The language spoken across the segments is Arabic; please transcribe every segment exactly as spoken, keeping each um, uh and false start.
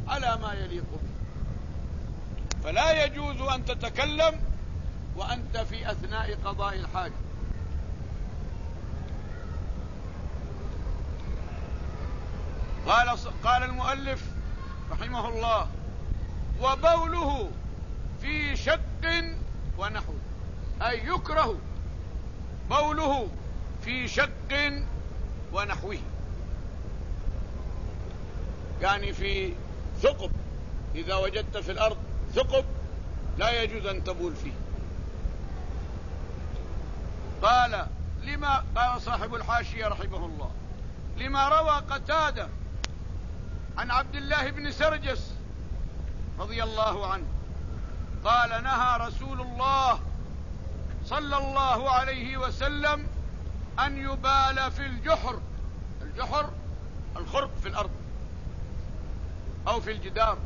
على ما يليق به. فلا يجوز أن تتكلم وأنت في أثناء قضاء الحاجة. قال قال المؤلف رحمه الله: وبوله في شق ونحو، أي يكره بوله في شق ونحوه، يعني في ثقب، إذا وجدت في الأرض ثقب لا يجوز أن تبول فيه. قال لما قال صاحب الحاشية رحمه الله: لما روى قتادة عن عبد الله بن سرجس رضي الله عنه قال: نهى رسول الله صلى الله عليه وسلم أن يبال في الجحر. الجحر الخرق في الأرض أو في الجدار.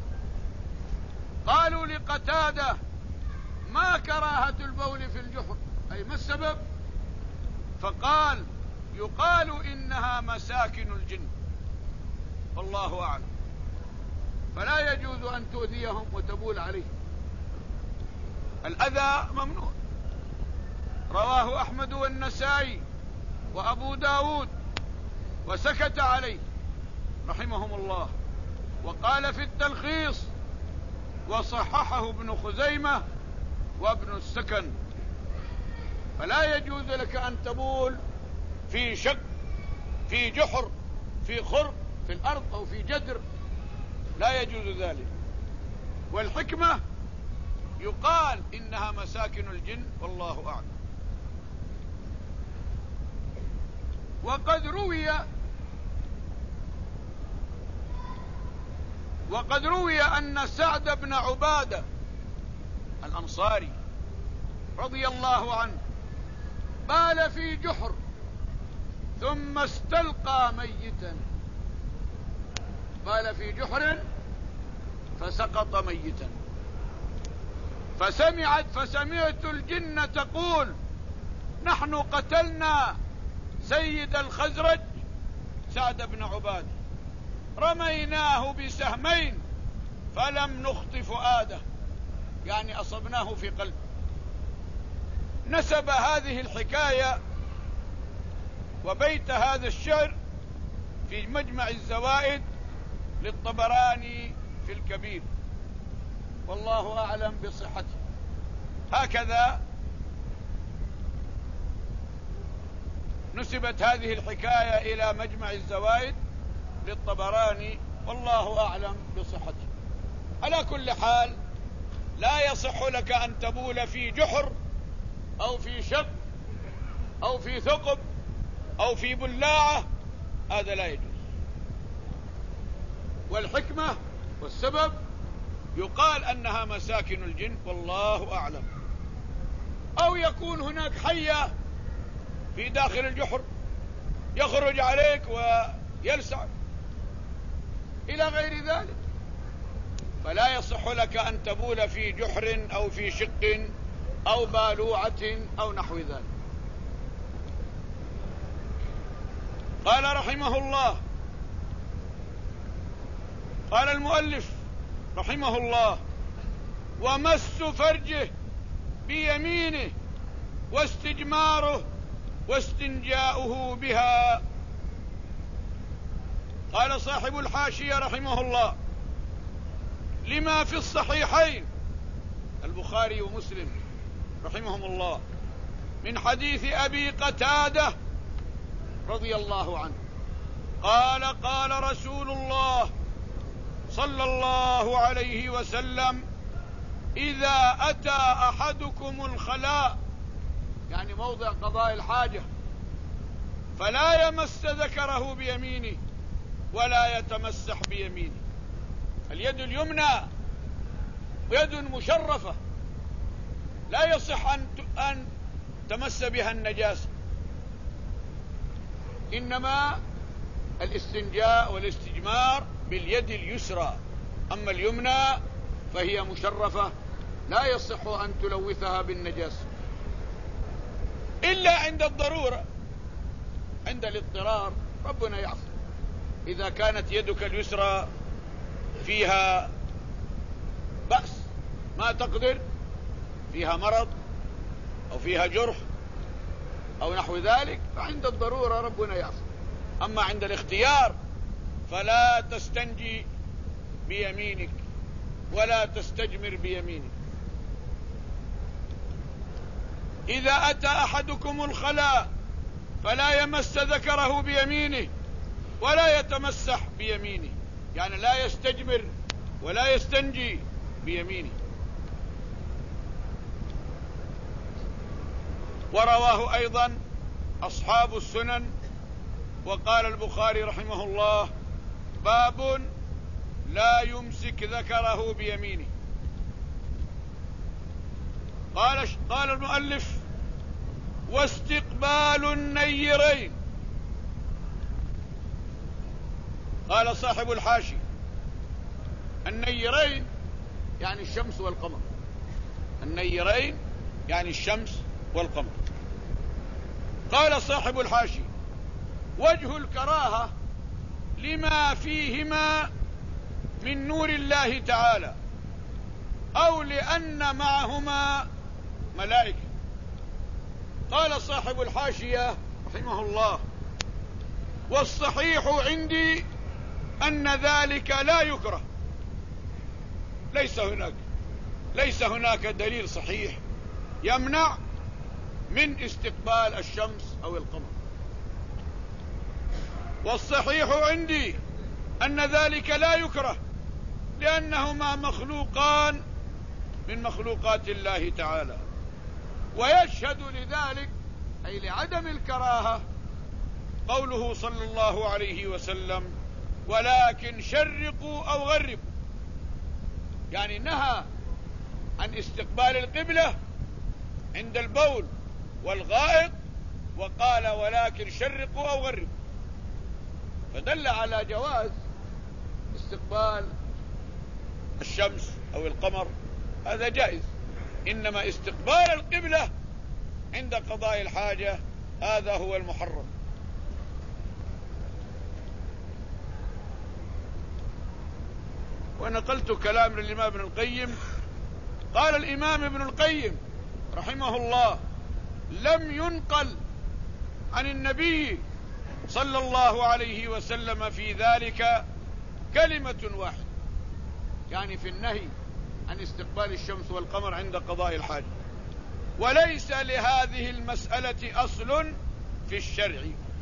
قالوا لقتادة: ما كراهة البول في الجحر، أي ما السبب؟ فقال: يقال إنها مساكن الجن، والله أعلم، فلا يجوز أن تؤذيهم وتبول عليهم، الأذى ممنوع. رواه أحمد والنسائي وأبو داود وسكت عليه رحمهم الله. وقال في التلخيص: وصححه ابن خزيمة وابن السكن. فلا يجوز لك أن تبول في شق، في جحر، في خرق في الأرض أو في جدر، لا يجوز ذلك. والحكمة يقال إنها مساكن الجن، والله أعلم. وقد روي وقد روي أن سعد بن عبادة الأنصاري رضي الله عنه بال في جحر ثم استلقى ميتا، بال في جحر فسقط ميتا، فسمعت فسمعت الجن تقول: نحن قتلنا سيد الخزرج سعد بن عبادة، رميناه بسهمين فلم نخط فؤاده، يعني أصبناه في قلبه. نسب هذه الحكاية وبيت هذا الشعر في مجمع الزوائد للطبراني في الكبير، والله أعلم بصحته. هكذا نسبت هذه الحكاية إلى مجمع الزوائد للطبراني، والله أعلم بصحته. على كل حال، لا يصح لك أن تبول في جحر أو في شق أو في ثقب أو في بلاعة، هذا لا يجوز. والحكمة والسبب يقال أنها مساكن الجن، والله أعلم. أو يكون هناك حية في داخل الجحر يخرج عليك ويلسع إلى غير ذلك، فلا يصح لك أن تبول في جحر أو في شق أو بالوعة أو نحو ذلك. قال رحمه الله، قال المؤلف رحمه الله: ومس فرجه بيمينه واستجماره واستنجاؤه بها. قال صاحب الحاشية رحمه الله: لما في الصحيحين البخاري ومسلم رحمهم الله من حديث أبي قتادة رضي الله عنه قال: قال رسول الله صلى الله عليه وسلم: إذا أتى أحدكم الخلاء، يعني موضع قضاء الحاجة، فلا يمس ذكره بيمينه ولا يتمسح بيمينه. اليد اليمنى يد مشرفة لا يصح أن تمس بها النجاسة، إنما الاستنجاء والاستجمار باليد اليسرى، أما اليمنى فهي مشرفة لا يصح أن تلوثها بالنجاسة إلا عند الضرورة، عند الاضطرار ربنا يعفو. إذا كانت يدك اليسرى فيها بأس ما تقدر، فيها مرض أو فيها جرح أو نحو ذلك، فعند الضرورة ربنا يعصم. أما عند الاختيار فلا تستنجي بيمينك ولا تستجمر بيمينك. إذا أتى أحدكم الخلاء فلا يمس ذكره بيمينه ولا يتمسح بيمينه، يعني لا يستجمر ولا يستنجي بيمينه. ورواه أيضا أصحاب السنن. وقال البخاري رحمه الله: باب لا يمسك ذكره بيمينه. قال قال المؤلف: واستقبال النيرين. قال صاحب الحاشي: النيرين يعني الشمس والقمر. النيرين يعني الشمس والقمر. قال صاحب الحاشي: وجه الكراهة لما فيهما من نور الله تعالى، أو لأن معهما ملائكة. قال صاحب الحاشية رحمه الله: والصحيح عندي أن ذلك لا يكره. ليس هناك ليس هناك دليل صحيح يمنع من استقبال الشمس أو القمر. والصحيح عندي أن ذلك لا يكره لأنهما مخلوقان من مخلوقات الله تعالى. ويشهد لذلك أي لعدم الكراهة قوله صلى الله عليه وسلم: ولكن شرقوا أو غربوا، يعني نهى عن استقبال القبلة عند البول والغائط، وقال: ولكن شرقوا أو غربوا، فدل على جواز استقبال الشمس أو القمر، هذا جائز. إنما استقبال القبلة عند قضاء الحاجة هذا هو المحرم. ونقلت كلام للإمام ابن القيم. قال الإمام ابن القيم رحمه الله: لم ينقل عن النبي صلى الله عليه وسلم في ذلك كلمة واحدة، يعني في النهي عن استقبال الشمس والقمر عند قضاء الحاجة. وليس لهذه المسألة أصل في الشرع،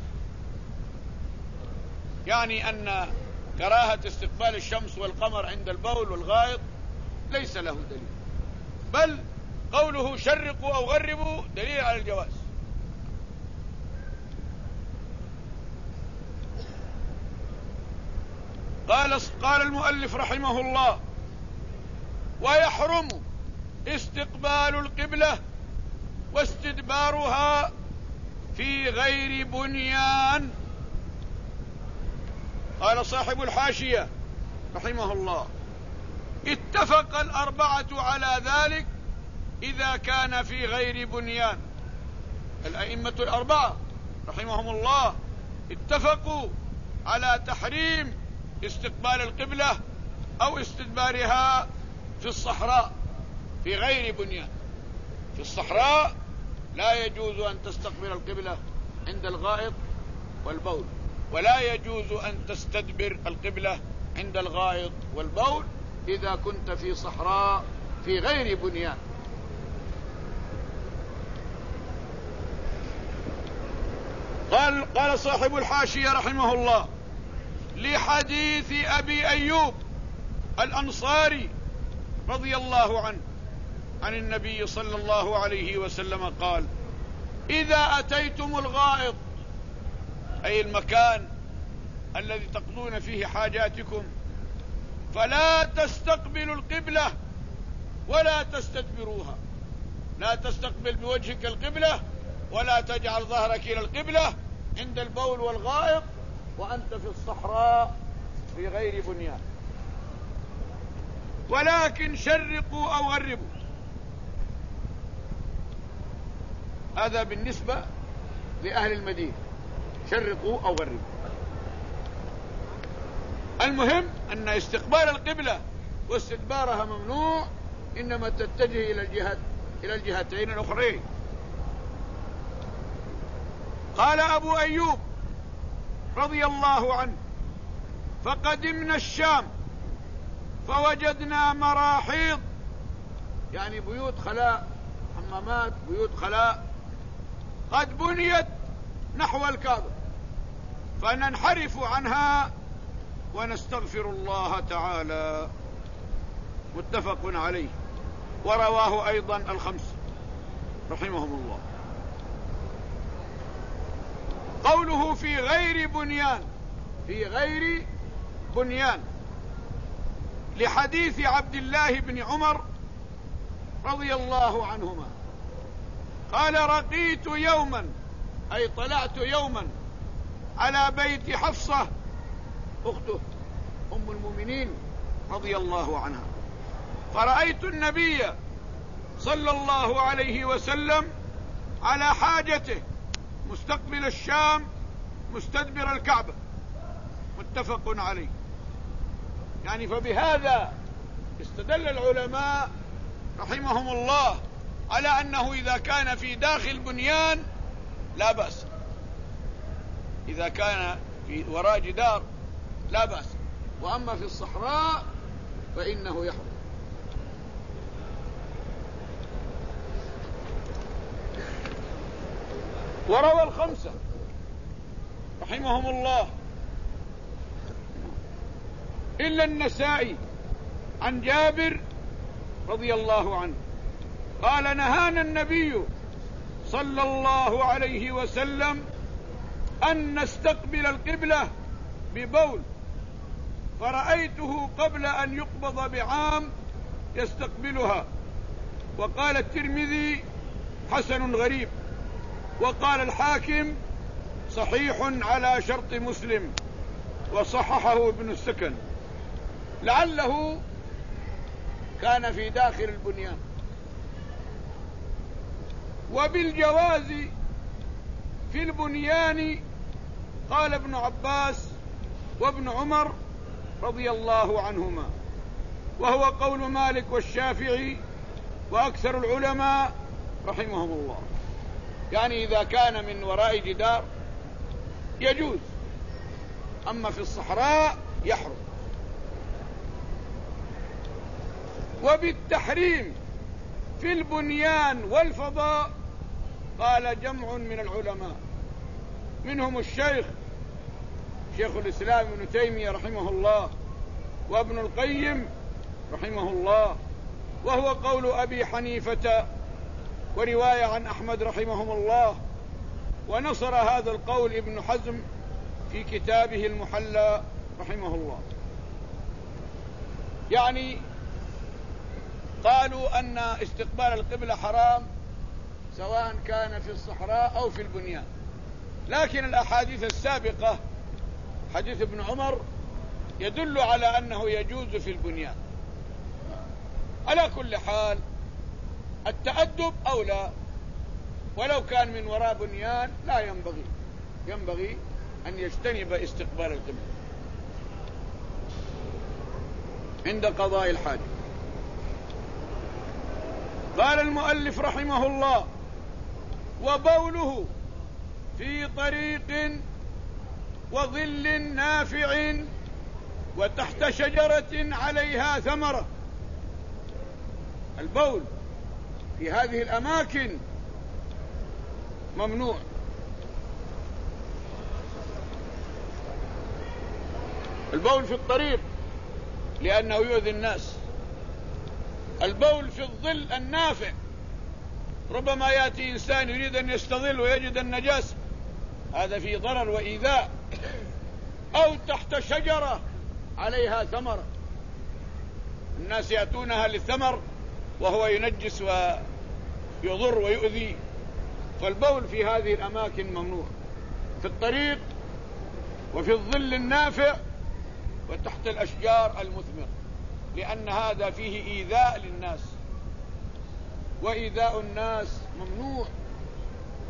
يعني أن كراهة استقبال الشمس والقمر عند البول والغائط ليس له دليل، بل قوله شرقوا أو غربوا دليل على الجواز. قال قال المؤلف رحمه الله: ويحرم استقبال القبلة واستدبارها في غير بنيان. قال صاحب الحاشية رحمه الله: اتفق الأربعة على ذلك إذا كان في غير بنيان. الأئمة الأربعة رحمهم الله اتفقوا على تحريم استقبال القبلة أو استدبارها في الصحراء في غير بنيان. في الصحراء لا يجوز أن تستقبل القبلة عند الغائط والبول، ولا يجوز أن تستدبر القبلة عند الغائط والبول إذا كنت في صحراء في غير بنيان. قال قال صاحب الحاشية رحمه الله: لحديث أبي أيوب الأنصاري رضي الله عنه عن النبي صلى الله عليه وسلم قال: إذا أتيتم الغائط، أي المكان الذي تقضون فيه حاجاتكم، فلا تستقبلوا القبلة ولا تستدبروها. لا تستقبل بوجهك القبلة ولا تجعل ظهرك إلى القبلة عند البول والغائط وأنت في الصحراء في غير بنيان. ولكن شرقوا أو غربوا. هذا بالنسبة لأهل المدينة، شرقوا أو غربوا. المهم أن استقبال القبلة واستدبارها ممنوع، إنما تتجه إلى الجهات إلى الجهتين الأخرين. قال أبو أيوب رضي الله عنه: فقدمنا الشام فوجدنا مراحيض، يعني بيوت خلاء، حمامات، بيوت خلاء، قد بنيت نحو الكعبة، فننحرف عنها ونستغفر الله تعالى. متفق عليه، ورواه أيضا الخمس رحمهم الله. قوله في غير بنيان، في غير بنيان، لحديث عبد الله بن عمر رضي الله عنهما قال: رقيت يوما، أي طلعت يوما على بيت حفصة أخته أم المؤمنين رضي الله عنها، فرأيت النبي صلى الله عليه وسلم على حاجته مستقبل الشام مستدبر الكعبة. متفق عليه. يعني فبهذا استدل العلماء رحمهم الله على أنه إذا كان في داخل بنيان لا بأس، إذا كان في وراء جدار لا بأس، وأما في الصحراء فإنه يحرم. وروى الخمسة رحمهم الله إلا النسائي عن جابر رضي الله عنه قال: نهانا النبي صلى الله عليه وسلم أن نستقبل القبلة ببول، فرأيته قبل أن يقبض بعام يستقبلها. وقال الترمذي: حسن غريب. وقال الحاكم: صحيح على شرط مسلم، وصححه ابن السكن. لعله كان في داخل البنيان. وبالجواز في البنيان قال ابن عباس وابن عمر رضي الله عنهما، وهو قول مالك والشافعي وأكثر العلماء رحمهم الله. يعني إذا كان من وراء جدار يجوز، أما في الصحراء يحرم. وبالتحريم في البنيان والفضاء قال جمع من العلماء، منهم الشيخ شيخ الإسلام ابن تيمية رحمه الله، وابن القيم رحمه الله، وهو قول أبي حنيفة ورواية عن أحمد رحمهم الله. ونصر هذا القول ابن حزم في كتابه المحلى رحمه الله. يعني قالوا أن استقبال القبلة حرام سواء كان في الصحراء أو في البنيان، لكن الأحاديث السابقة حديث ابن عمر يدل على أنه يجوز في البنيان. على كل حال التأدب أولى، ولو كان من وراء بنيان لا ينبغي ينبغي أن يجتنب استقبال القبلة عند قضاء الحاجة. قال المؤلف رحمه الله: وبوله في طريق وظل نافع وتحت شجرة عليها ثمرة. البول في هذه الأماكن ممنوع. البول في الطريق لأنه يؤذي الناس. البول في الظل النافع، ربما يأتي إنسان يريد أن يستظل ويجد النجاسة، هذا فيه ضرر وإيذاء. أو تحت شجرة عليها ثمرة، الناس يأتونها للثمر وهو ينجس ويضر ويؤذي. فالبول في هذه الأماكن ممنوع، في الطريق وفي الظل النافع وتحت الأشجار المثمرة، لأن هذا فيه إيذاء للناس، وإيذاء الناس ممنوع،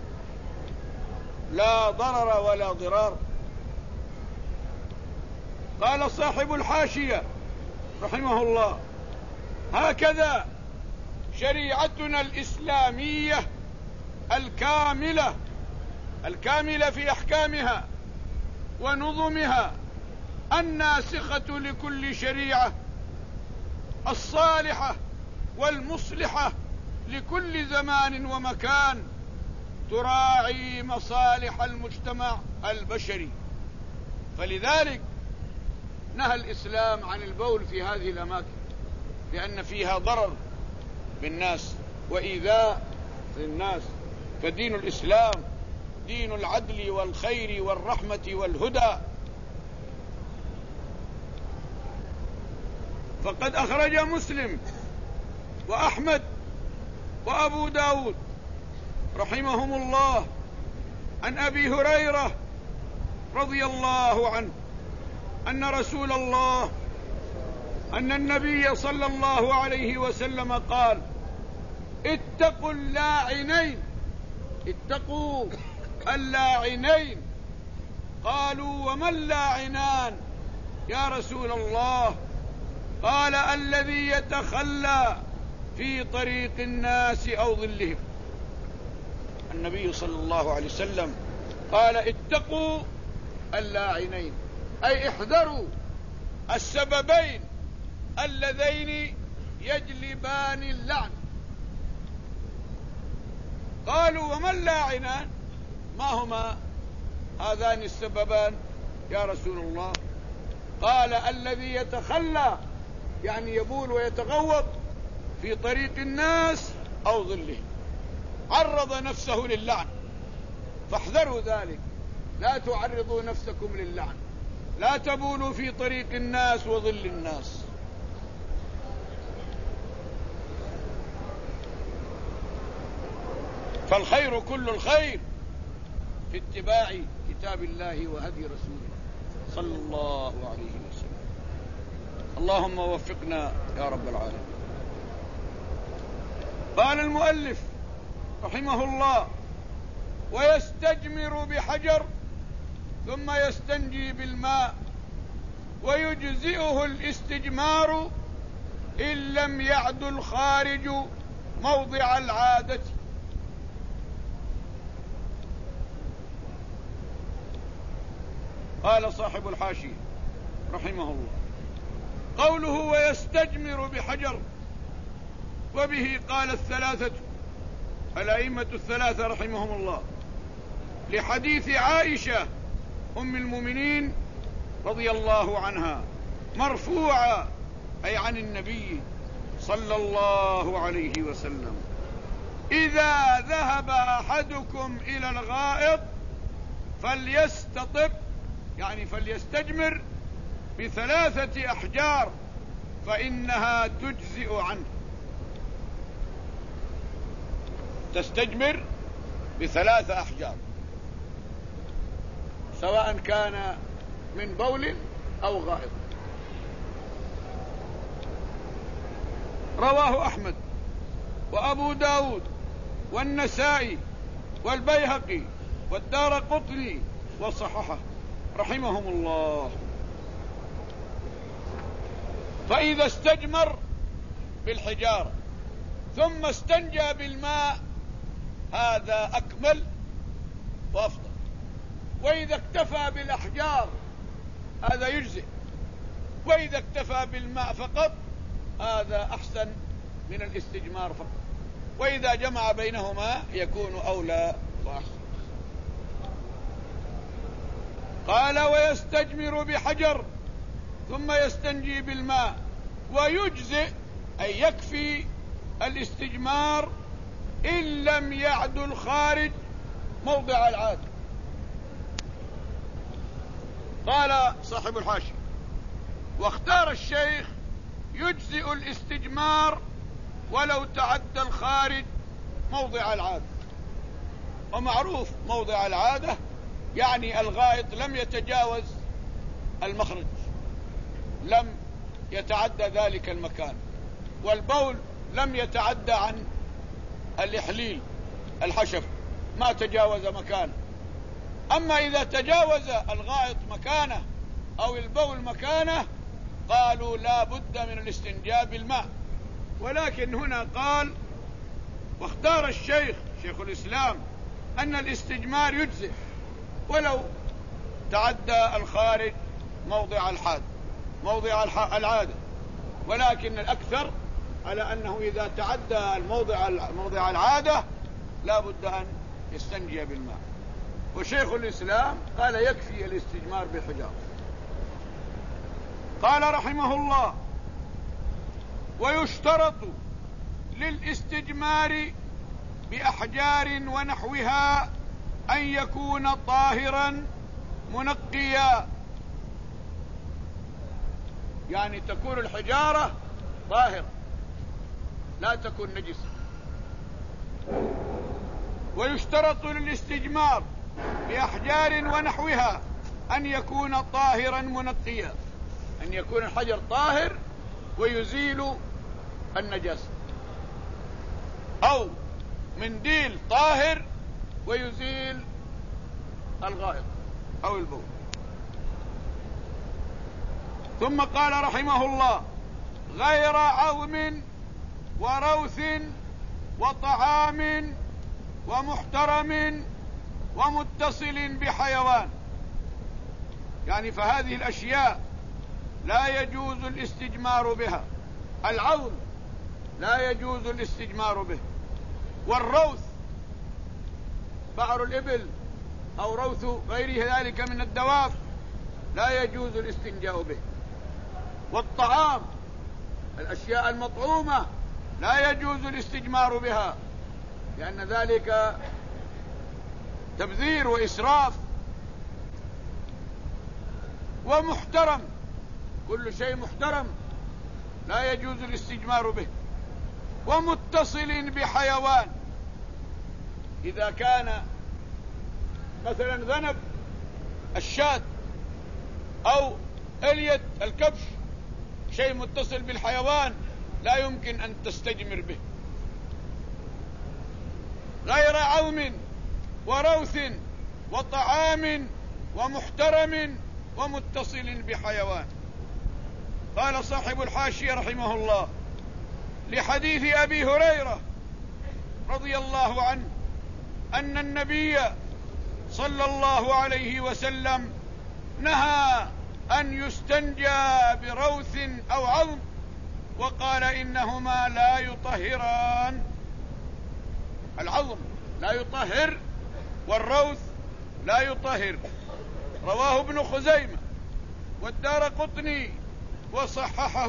لا ضرر ولا ضرار. قال صاحب الحاشية رحمه الله: هكذا شريعتنا الإسلامية الكاملة الكاملة في أحكامها ونظمها، الناسخة لكل شريعة، الصالحة والمصلحة لكل زمان ومكان، تراعي مصالح المجتمع البشري. فلذلك نهى الإسلام عن البول في هذه الأماكن، لأن فيها ضرر بالناس وإيذاء للناس. فدين الإسلام دين العدل والخير والرحمة والهدى. فقد أخرج مسلم وأحمد وأبو داود رحمهم الله عن أبي هريرة رضي الله عنه أن رسول الله أن النبي صلى الله عليه وسلم قال: اتقوا اللاعنين اتقوا اللاعنين. قالوا: وما اللاعنان يا رسول الله؟ قال: الذي يتخلى في طريق الناس أو ظلهم. النبي صلى الله عليه وسلم قال: اتقوا اللاعنين، أي احذروا السببين اللذين يجلبان اللعن. قالوا: وما اللاعنان؟ ما هما هذان السببان يا رسول الله؟ قال: الذي يتخلى، يعني يبول ويتغوط في طريق الناس أو ظلهم، عرض نفسه للعن. فاحذروا ذلك، لا تعرضوا نفسكم للعن، لا تبولوا في طريق الناس وظل الناس. فالخير كل الخير في اتباع كتاب الله وهدي رسوله صلى الله عليه وسلم. اللهم وفقنا يا رب العالمين. قال المؤلف رحمه الله: ويستجمر بحجر ثم يستنجي بالماء، ويجزئه الاستجمار إن لم يعد الخارج موضع العادة. قال صاحب الحاشية رحمه الله: قوله ويستجمر بحجر، وبه قال الثلاثة الأئمة الثلاثة رحمهم الله، لحديث عائشة أم المؤمنين رضي الله عنها مرفوعا، أي عن النبي صلى الله عليه وسلم: إذا ذهب أحدكم إلى الغائط فليستطب، يعني فليستجمر بثلاثة أحجار فإنها تجزئ عنه. تستجمر بثلاثة أحجار سواء كان من بول أو غائط. رواه أحمد وأبو داود والنسائي والبيهقي والدارقطني وصححه رحمهم الله. فإذا استجمر بالحجارة ثم استنجى بالماء هذا أكمل وأفضل، وإذا اكتفى بالأحجار هذا يجزئ، وإذا اكتفى بالماء فقط هذا أحسن من الاستجمار فقط، وإذا جمع بينهما يكون أولى وأحسن. قال: ويستجمر بحجر ثم يستنجي بالماء، ويجزئ أي يكفي الاستجمار إن لم يعد الخارج موضع العادة. قال صاحب الحاشية: واختار الشيخ يجزئ الاستجمار ولو تعدى الخارج موضع العادة. ومعروف موضع العادة يعني الغائط لم يتجاوز المخرج، لم يتعدى ذلك المكان، والبول لم يتعدى عن الإحليل الحشف، ما تجاوز مكانه. أما إذا تجاوز الغائط مكانه أو البول مكانه قالوا لا بد من الاستنجاء بالماء. ولكن هنا قال واختار الشيخ شيخ الإسلام أن الاستجمار يجزئ ولو تعدى الخارج موضع الحاد موضع العادة، ولكن الأكثر على أنه إذا تعدى الموضع موضع العادة لا بد أن يستنجي بالماء. وشيخ الإسلام قال يكفي الاستجمار بالحجارة. قال رحمه الله: ويشترط للاستجمار بأحجار ونحوها أن يكون طاهرا منقيا، يعني تكون الحجارة طاهرة لا تكون نجسة. ويشترط للاستجمار بأحجار ونحوها أن يكون طاهرا منقيا، أن يكون الحجر طاهر ويزيل النجاسة، أو منديل طاهر ويزيل الغائط أو البول. ثم قال رحمه الله: غير عظم وروث وطعام ومحترم ومتصل بحيوان، يعني فهذه الأشياء لا يجوز الاستجمار بها. العظم لا يجوز الاستجمار به، والروث بعر الإبل أو روث غير ذلك من الدواب لا يجوز الاستنجاء به. والطعام الأشياء المطعومة لا يجوز الاستجمار بها، لأن ذلك تبذير وإسراف. ومحترم، كل شيء محترم لا يجوز الاستجمار به. ومتصل بحيوان، إذا كان مثلا ذنب الشاة أو إلية الكبش شيء متصل بالحيوان لا يمكن أن تستجمر به. غير عظم وروث وطعام ومحترم ومتصل بحيوان. قال صاحب الحاشية رحمه الله: لحديث أبي هريرة رضي الله عنه أن النبي صلى الله عليه وسلم نهى أن يستنجى بروث أو عظم، وقال إنهما لا يطهران. العظم لا يطهر والروث لا يطهر. رواه ابن خزيمة والدارقطني وصححه.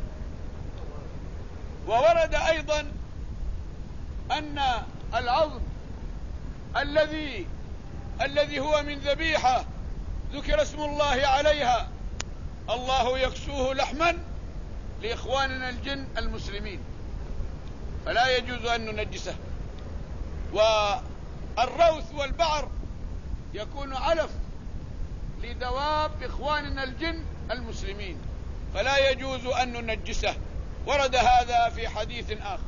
وورد أيضا أن العظم الذي الذي هو من ذبيحة ذكر اسم الله عليها، الله يكسوه لحما لإخواننا الجن المسلمين، فلا يجوز أن ننجسه. والروث والبعر يكون علف لدواب إخواننا الجن المسلمين، فلا يجوز أن ننجسه. ورد هذا في حديث آخر.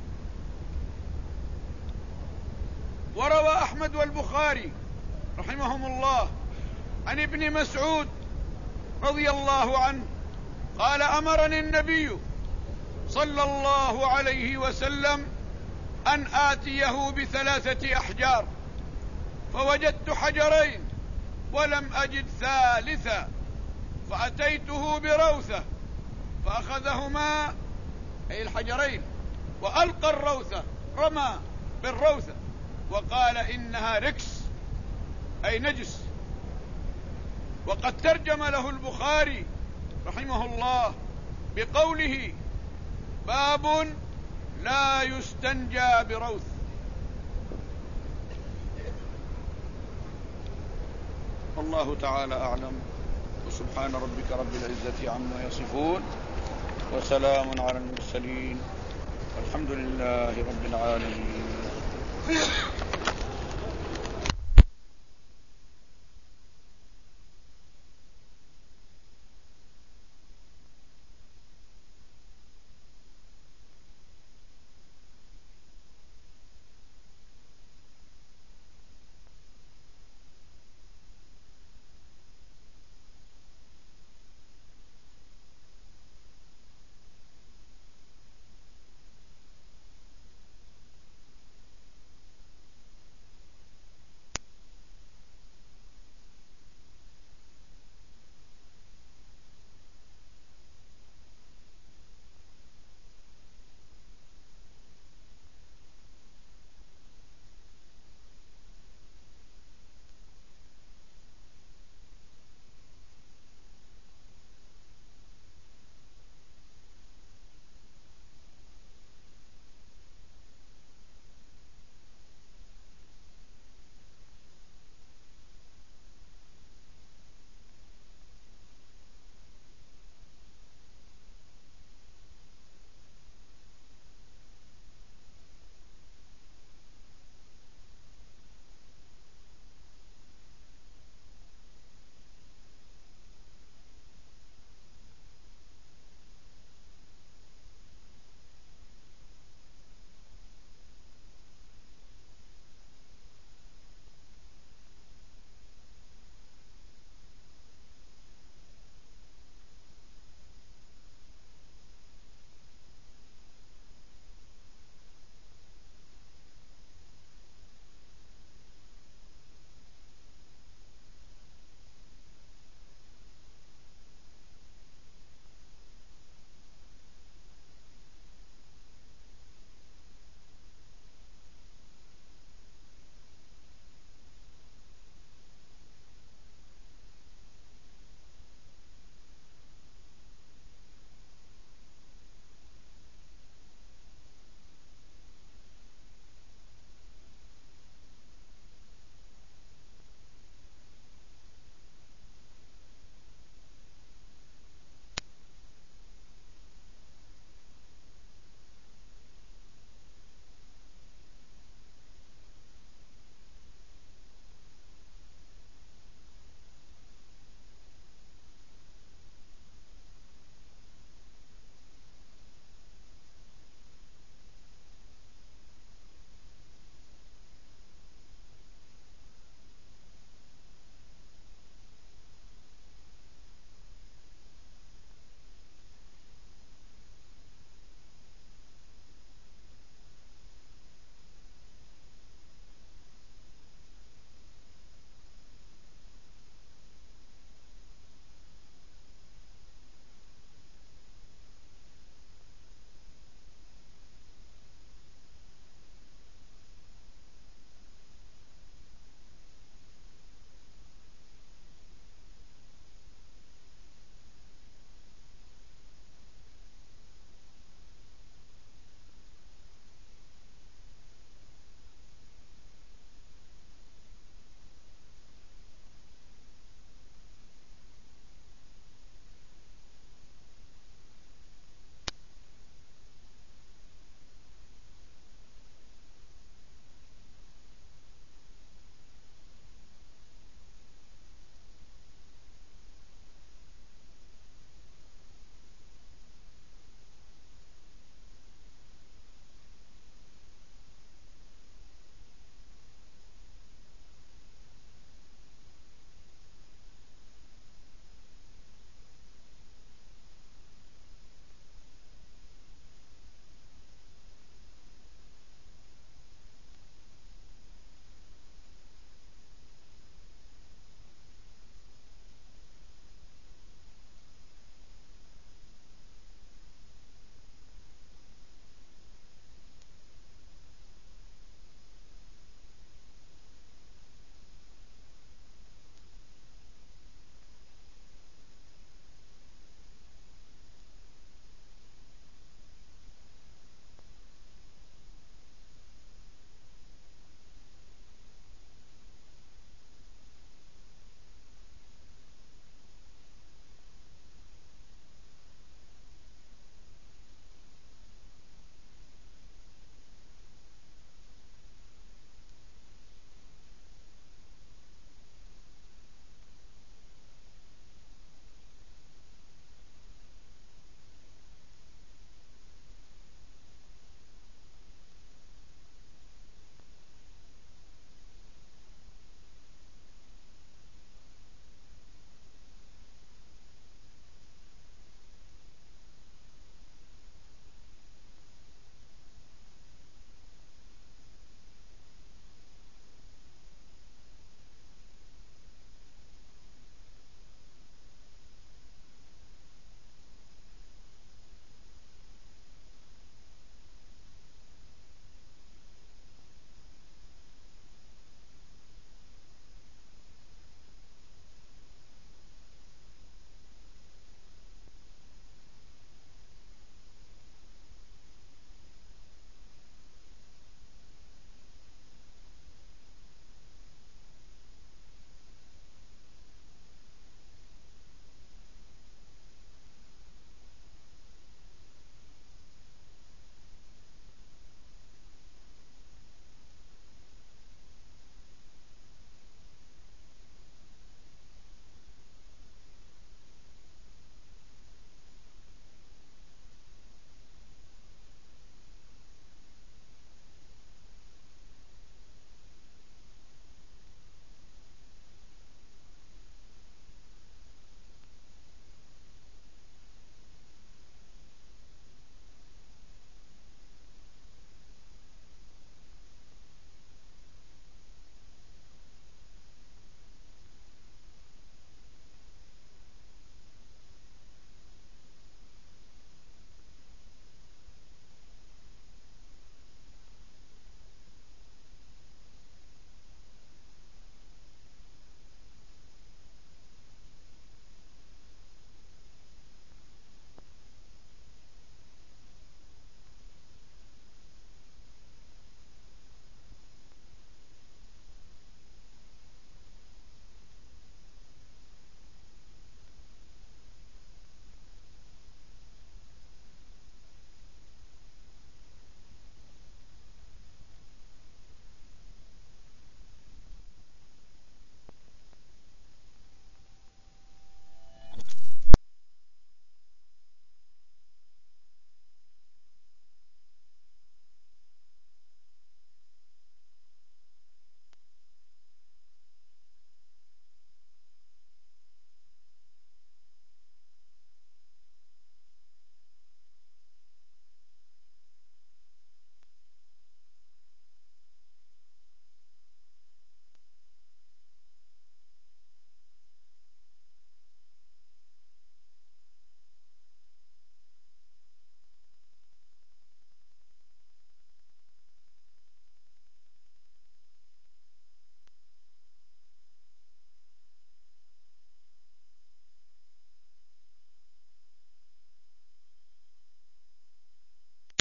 وروى أحمد والبخاري رحمهم الله عن ابن مسعود رضي الله عنه قال: أمرني النبي صلى الله عليه وسلم أن آتيه بثلاثة أحجار، فوجدت حجرين ولم أجد ثالثا، فأتيته بروثة فأخذهما أي الحجرين وألقى الروثة، رمى بالروثة وقال إنها ركس أي نجس. وقد ترجم له البخاري رحمه الله بقوله: باب لا يستنجى بروث. الله تعالى أعلم، وسبحان ربك رب العزة عما يصفون، وسلام على المرسلين، والحمد لله رب العالمين.